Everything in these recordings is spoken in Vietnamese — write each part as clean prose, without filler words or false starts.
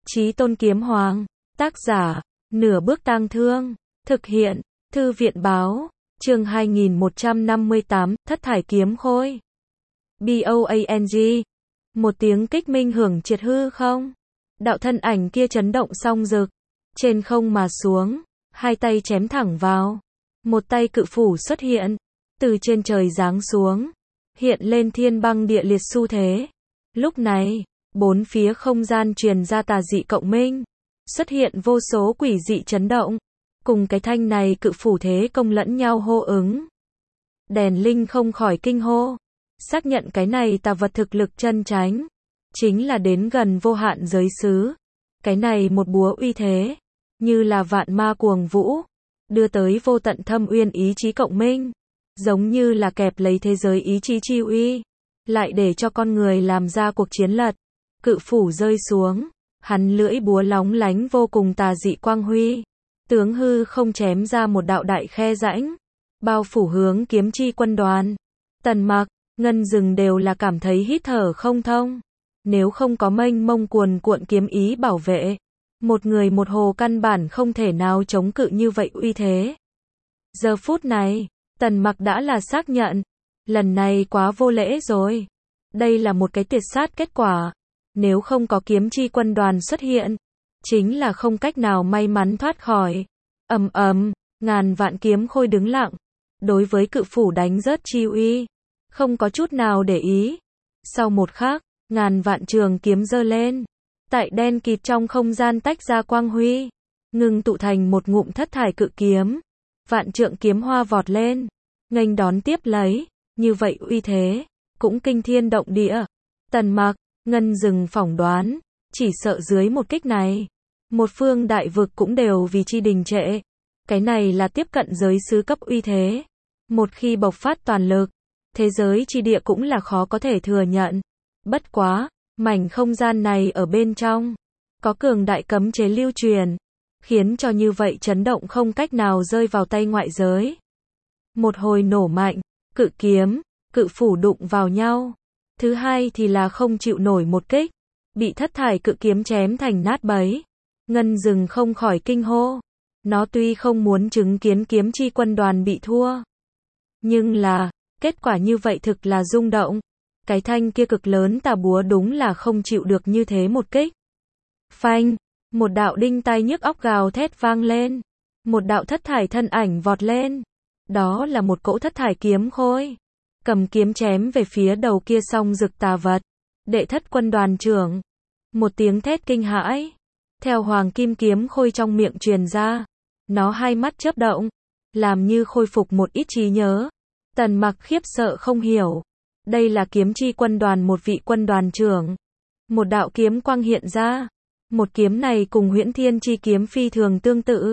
Chí Tôn Kiếm Hoàng, tác giả, Nửa Bước Tang Thương, thực hiện, Thư viện báo, chương 2158, Thất Thải Kiếm Khôi. BOANG, một tiếng kích minh hưởng triệt hư không. Đạo thân ảnh kia chấn động song rực, trên không mà xuống, hai tay chém thẳng vào. Một tay cự phủ xuất hiện, từ trên trời giáng xuống, hiện lên thiên băng địa liệt xu thế. Lúc này, bốn phía không gian truyền ra tà dị cộng minh, xuất hiện vô số quỷ dị chấn động, cùng cái thanh này cự phủ thế công lẫn nhau hô ứng. Đèn Linh không khỏi kinh hô, xác nhận cái này tà vật thực lực chân chánh, chính là đến gần vô hạn giới xứ. Cái này một búa uy thế, như là vạn ma cuồng vũ, đưa tới vô tận thâm uyên ý chí cộng minh, giống như là kẹp lấy thế giới ý chí chi uy, lại để cho con người làm ra cuộc chiến lật. Cự phủ rơi xuống, hắn lưỡi búa lóng lánh vô cùng tà dị quang huy, tướng hư không chém ra một đạo đại khe rãnh, bao phủ hướng kiếm chi quân đoàn. Tần Mặc, Ngân Dừng đều là cảm thấy hít thở không thông. Nếu không có mênh mông cuồn cuộn kiếm ý bảo vệ, một người một hồ căn bản không thể nào chống cự như vậy uy thế. Giờ phút này, Tần Mặc đã là xác nhận, lần này quá vô lễ rồi. Đây là một cái tuyệt sát kết quả. Nếu không có kiếm chi quân đoàn xuất hiện, chính là không cách nào may mắn thoát khỏi. Ầm ầm, ngàn vạn kiếm khôi đứng lặng, đối với cự phủ đánh rớt chi uy, không có chút nào để ý. Sau một khắc, ngàn vạn trường kiếm giơ lên, tại đen kịt trong không gian tách ra quang huy, ngưng tụ thành một ngụm thất thải cự kiếm. Vạn trượng kiếm hoa vọt lên, nghênh đón tiếp lấy, như vậy uy thế, cũng kinh thiên động địa. Tần Mặc, Ngân Dừng phỏng đoán, chỉ sợ dưới một kích này, một phương đại vực cũng đều vì chi đình trệ. Cái này là tiếp cận giới xứ cấp uy thế. Một khi bộc phát toàn lực, thế giới chi địa cũng là khó có thể thừa nhận. Bất quá, mảnh không gian này ở bên trong, có cường đại cấm chế lưu truyền, khiến cho như vậy chấn động không cách nào rơi vào tay ngoại giới. Một hồi nổ mạnh, cự kiếm, cự phủ đụng vào nhau. Thứ hai thì là không chịu nổi một kích, bị thất thải cự kiếm chém thành nát bấy. Ngân Dừng không khỏi kinh hô. Nó tuy không muốn chứng kiến kiếm chi quân đoàn bị thua, nhưng là, kết quả như vậy thực là rung động. Cái thanh kia cực lớn tà búa đúng là không chịu được như thế một kích. Phanh, một đạo đinh tai nhức óc gào thét vang lên. Một đạo thất thải thân ảnh vọt lên. Đó là một cỗ thất thải kiếm khôi, cầm kiếm chém về phía đầu kia song rực tà vật. Đệ thất quân đoàn trưởng. Một tiếng thét kinh hãi, theo hoàng kim kiếm khôi trong miệng truyền ra. Nó hai mắt chớp động, làm như khôi phục một ít trí nhớ. Tần Mặc khiếp sợ không hiểu. Đây là kiếm chi quân đoàn một vị quân đoàn trưởng. Một đạo kiếm quang hiện ra. Một kiếm này cùng Huyễn Thiên chi kiếm phi thường tương tự.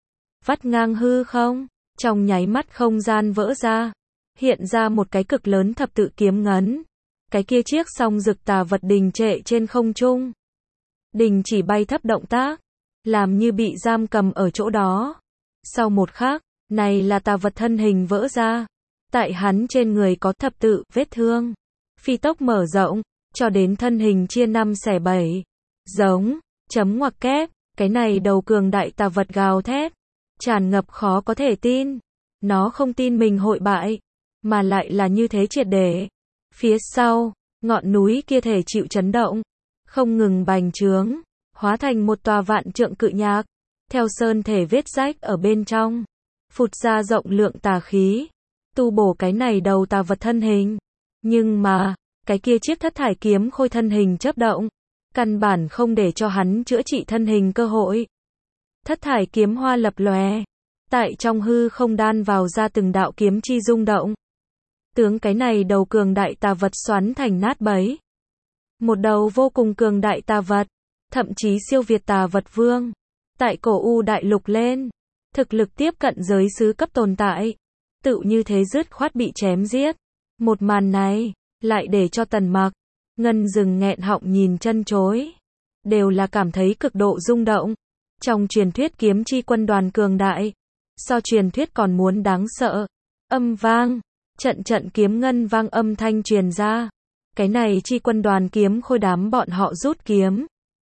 Vắt ngang hư không, trong nháy mắt không gian vỡ ra, hiện ra một cái cực lớn thập tự kiếm ngấn. Cái kia chiếc song rực tà vật đình trệ trên không trung, đình chỉ bay thấp động tác, làm như bị giam cầm ở chỗ đó. Sau một khắc, này là tà vật thân hình vỡ ra. Tại hắn trên người có thập tự vết thương, phi tốc mở rộng, cho đến thân hình chia năm xẻ bảy. Giống, chấm ngoặc kép, cái này đầu cường đại tà vật gào thét, tràn ngập khó có thể tin. Nó không tin mình hội bại, mà lại là như thế triệt để. Phía sau, ngọn núi kia thể chịu chấn động, không ngừng bành trướng, hóa thành một tòa vạn trượng cự nhạc, theo sơn thể vết rách ở bên trong, phụt ra rộng lượng tà khí, tu bổ cái này đầu tà vật thân hình. Nhưng mà, cái kia chiếc thất thải kiếm khôi thân hình chớp động, căn bản không để cho hắn chữa trị thân hình cơ hội. Thất thải kiếm hoa lập lòe, tại trong hư không đan vào ra từng đạo kiếm chi rung động. Tướng cái này đầu cường đại tà vật xoắn thành nát bấy. Một đầu vô cùng cường đại tà vật, thậm chí siêu việt tà vật vương. Tại cổ U đại lục lên, thực lực tiếp cận giới xứ cấp tồn tại, tự như thế dứt khoát bị chém giết. Một màn này, lại để cho Tần Mặc, Ngân Dừng nghẹn họng nhìn chân chối, đều là cảm thấy cực độ rung động. Trong truyền thuyết kiếm chi quân đoàn cường đại, so truyền thuyết còn muốn đáng sợ. Âm vang, trận trận kiếm ngân vang âm thanh truyền ra. Cái này chi quân đoàn kiếm khôi đám bọn họ rút kiếm.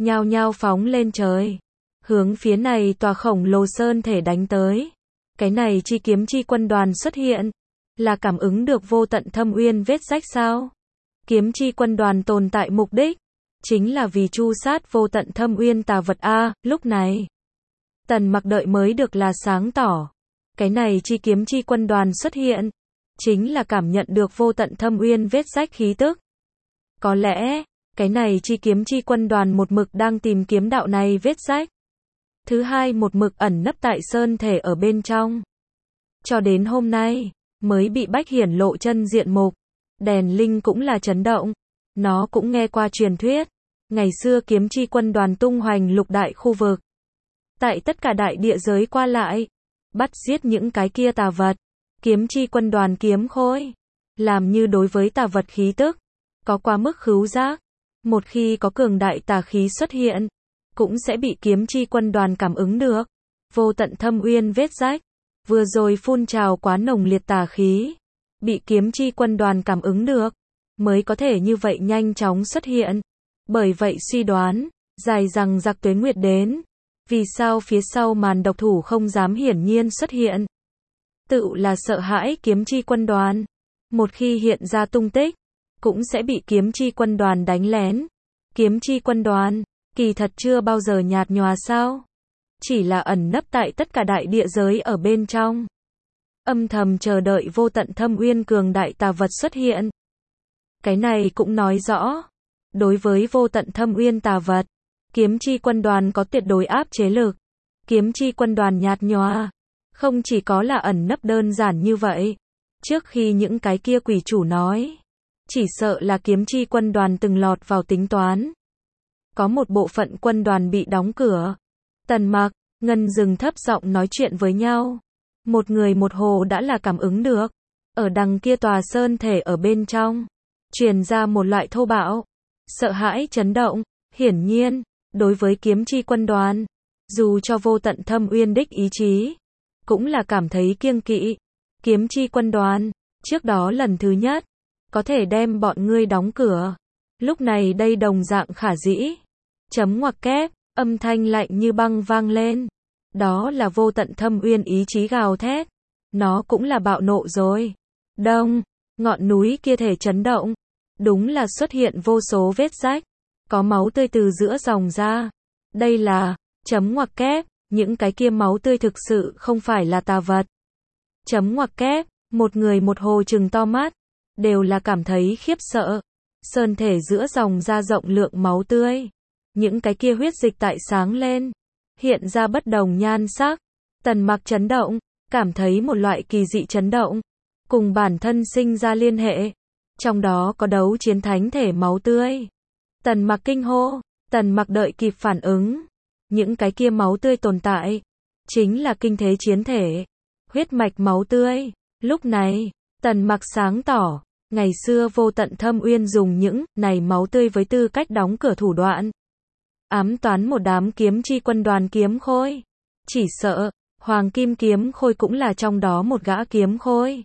nhao nhao phóng lên trời, hướng phía này tòa khổng lồ sơn thể đánh tới. Cái này chi kiếm chi quân đoàn xuất hiện, là cảm ứng được vô tận thâm uyên vết rách sao? Kiếm chi quân đoàn tồn tại mục đích, chính là vì tru sát vô tận thâm uyên tà vật a. Lúc này, Tần Mặc đợi mới được là sáng tỏ. Cái này chi kiếm chi quân đoàn xuất hiện, chính là cảm nhận được vô tận thâm uyên vết rách khí tức. Có lẽ, cái này chi kiếm chi quân đoàn một mực đang tìm kiếm đạo này vết rách. Thứ hai một mực ẩn nấp tại sơn thể ở bên trong. Cho đến hôm nay, mới bị Bách hiển lộ chân diện mục. Đèn Linh cũng là chấn động. Nó cũng nghe qua truyền thuyết. Ngày xưa kiếm chi quân đoàn tung hoành lục đại khu vực. Tại tất cả đại địa giới qua lại. Bắt giết những cái kia tà vật. Kiếm chi quân đoàn kiếm khôi. Làm như đối với tà vật khí tức. Có quá mức khứu giác. Một khi có cường đại tà khí xuất hiện. Cũng sẽ bị kiếm chi quân đoàn cảm ứng được. Vô tận thâm uyên vết rách. Vừa rồi phun trào quá nồng liệt tà khí. Bị kiếm chi quân đoàn cảm ứng được. Mới có thể như vậy nhanh chóng xuất hiện. Bởi vậy suy đoán. Dài rằng giặc tuế nguyệt đến. Vì sao phía sau màn độc thủ không dám hiển nhiên xuất hiện. Tự là sợ hãi kiếm chi quân đoàn. Một khi hiện ra tung tích. Cũng sẽ bị kiếm chi quân đoàn đánh lén. Kiếm chi quân đoàn. Kỳ thật chưa bao giờ nhạt nhòa sao? Chỉ là ẩn nấp tại tất cả đại địa giới ở bên trong. Âm thầm chờ đợi vô tận thâm uyên cường đại tà vật xuất hiện. Cái này cũng nói rõ. Đối với vô tận thâm uyên tà vật, kiếm chi quân đoàn có tuyệt đối áp chế lực. Kiếm chi quân đoàn nhạt nhòa. Không chỉ có là ẩn nấp đơn giản như vậy. Trước khi những cái kia quỷ chủ nói. Chỉ sợ là kiếm chi quân đoàn từng lọt vào tính toán. Có một bộ phận quân đoàn bị đóng cửa. Tần Mặc, Ngân dừng thấp giọng nói chuyện với nhau. Một người một hồ đã là cảm ứng được. Ở đằng kia tòa sơn thể ở bên trong. Truyền ra một loại thô bạo. Sợ hãi chấn động. Hiển nhiên, đối với kiếm chi quân đoàn. Dù cho vô tận thâm uyên đích ý chí. Cũng là cảm thấy kiêng kỵ. Kiếm chi quân đoàn. Trước đó lần thứ nhất. Có thể đem bọn ngươi đóng cửa. Lúc này đây đồng dạng khả dĩ. Chấm ngoặc kép. Âm thanh lạnh như băng vang lên. Đó là vô tận thâm uyên ý chí gào thét. Nó cũng là bạo nộ rồi. Đông, ngọn núi kia thể chấn động. Đúng là xuất hiện vô số vết rách. Có máu tươi từ giữa dòng ra. Đây là, chấm ngoặc kép, những cái kia máu tươi thực sự không phải là tà vật. Chấm ngoặc kép, một người một hồ trừng to mắt. Đều là cảm thấy khiếp sợ. Sơn thể giữa dòng ra rộng lượng máu tươi. Những cái kia huyết dịch tại sáng lên. Hiện ra bất đồng nhan sắc. Tần Mặc chấn động. Cảm thấy một loại kỳ dị chấn động. Cùng bản thân sinh ra liên hệ. Trong đó có đấu chiến thánh thể máu tươi. Tần Mặc kinh hô. Tần Mặc đợi kịp phản ứng. Những cái kia máu tươi tồn tại. Chính là kinh thế chiến thể. Huyết mạch máu tươi. Lúc này, Tần Mặc sáng tỏ. Ngày xưa vô tận thâm uyên dùng những này máu tươi với tư cách đóng cửa thủ đoạn. Ám toán một đám kiếm chi quân đoàn kiếm khôi. Chỉ sợ, Hoàng Kim kiếm khôi cũng là trong đó một gã kiếm khôi.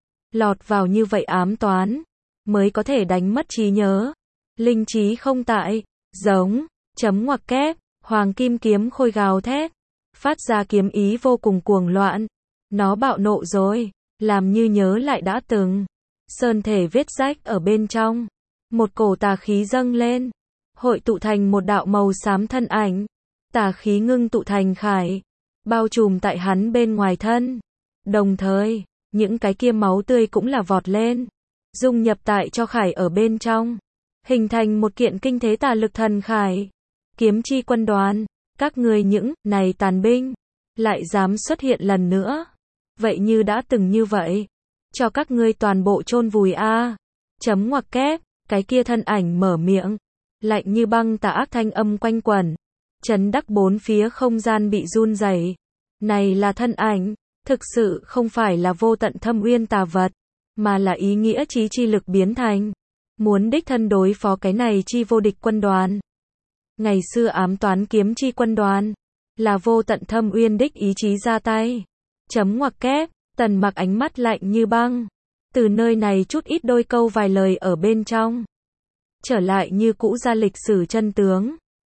Lọt vào như vậy ám toán. Mới có thể đánh mất trí nhớ. Linh trí không tại. Giống. Chấm ngoặc kép. Hoàng Kim kiếm khôi gào thét. Phát ra kiếm ý vô cùng cuồng loạn. Nó bạo nộ rồi. Làm như nhớ lại đã từng. Sơn thể vết rách ở bên trong. Một cổ tà khí dâng lên. Hội tụ thành một đạo màu xám thân ảnh. Tà khí ngưng tụ thành khải. Bao trùm tại hắn bên ngoài thân. Đồng thời, những cái kia máu tươi cũng là vọt lên. Dung nhập tại cho khải ở bên trong. Hình thành một kiện kinh thế tà lực thần khải. Kiếm chi quân đoàn. Các người những này tàn binh. Lại dám xuất hiện lần nữa. Vậy như đã từng như vậy. Cho các ngươi toàn bộ chôn vùi a. Chấm ngoặc kép. Cái kia thân ảnh mở miệng. Lạnh như băng tà ác thanh âm quanh quẩn. Chấn đắc bốn phía không gian bị run rẩy. Này là thân ảnh. Thực sự không phải là vô tận thâm uyên tà vật. Mà là ý nghĩa chí chi lực biến thành. Muốn đích thân đối phó cái này chi vô địch quân đoàn. Ngày xưa ám toán kiếm chi quân đoàn. Là vô tận thâm uyên đích ý chí ra tay. Chấm ngoặc kép. Tần Mặc ánh mắt lạnh như băng. Từ nơi này chút ít đôi câu vài lời ở bên trong. Trở lại như cũ ra lịch sử chân tướng.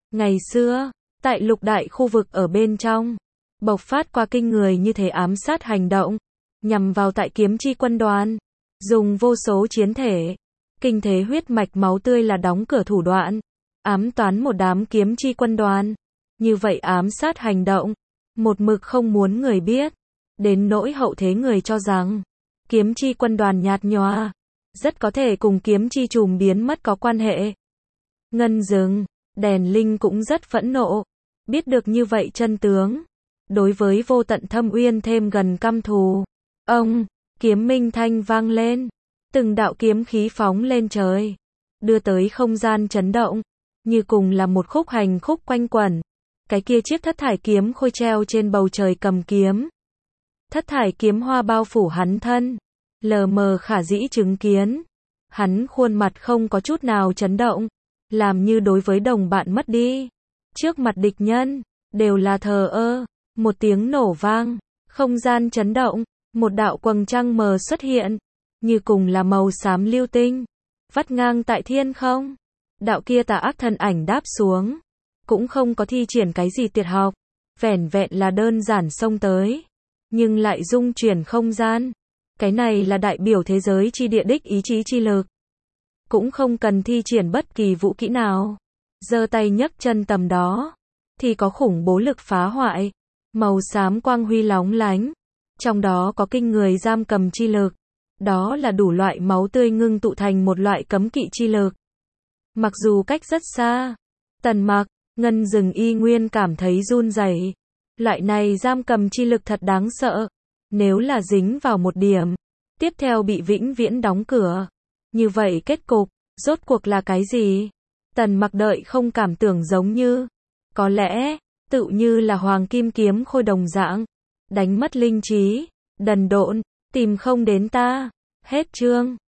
Ngày xưa, tại lục đại khu vực ở bên trong, bộc phát qua kinh người như thế ám sát hành động, nhằm vào tại kiếm chi quân đoàn, dùng vô số chiến thể, kinh thế huyết mạch máu tươi là đóng cửa thủ đoạn, ám toán một đám kiếm chi quân đoàn. Như vậy ám sát hành động, một mực không muốn người biết, đến nỗi hậu thế người cho rằng, kiếm chi quân đoàn nhạt nhòa, rất có thể cùng kiếm chi trùm biến mất có quan hệ. Ngân Dừng, Đèn Linh cũng rất phẫn nộ, biết được như vậy chân tướng, đối với Vô Tận Thâm Uyên thêm gần căm thù. Ông, kiếm minh thanh vang lên, từng đạo kiếm khí phóng lên trời, đưa tới không gian chấn động, như cùng là một khúc hành khúc quanh quẩn. Cái kia chiếc thất thải kiếm khôi treo trên bầu trời cầm kiếm. Thất thải kiếm hoa bao phủ hắn thân, lờ mờ khả dĩ chứng kiến. Hắn khuôn mặt không có chút nào chấn động, làm như đối với đồng bạn mất đi. Trước mặt địch nhân, đều là thờ ơ. Một tiếng nổ vang, không gian chấn động, một đạo quầng trăng mờ xuất hiện, như cùng là màu xám lưu tinh, vắt ngang tại thiên không. Đạo kia tà ác thân ảnh đáp xuống, cũng không có thi triển cái gì tuyệt học, vẻn vẹn là đơn giản xông tới, nhưng lại dung chuyển không gian. Cái này là đại biểu thế giới chi địa đích ý chí chi lực, cũng không cần thi triển bất kỳ vũ kỹ nào, giơ tay nhấc chân tầm đó, thì có khủng bố lực phá hoại, màu xám quang huy lóng lánh, trong đó có kinh người giam cầm chi lực, đó là đủ loại máu tươi ngưng tụ thành một loại cấm kỵ chi lực. Mặc dù cách rất xa, Tần Mặc, Ngân Dừng y nguyên cảm thấy run rẩy. Loại này giam cầm chi lực thật đáng sợ, nếu là dính vào một điểm, tiếp theo bị vĩnh viễn đóng cửa. Như vậy kết cục, rốt cuộc là cái gì? Tần Mặc đợi không cảm tưởng giống như, có lẽ, tự như là hoàng kim kiếm khôi đồng dạng, đánh mất linh trí, đần độn, tìm không đến ta. Hết chương.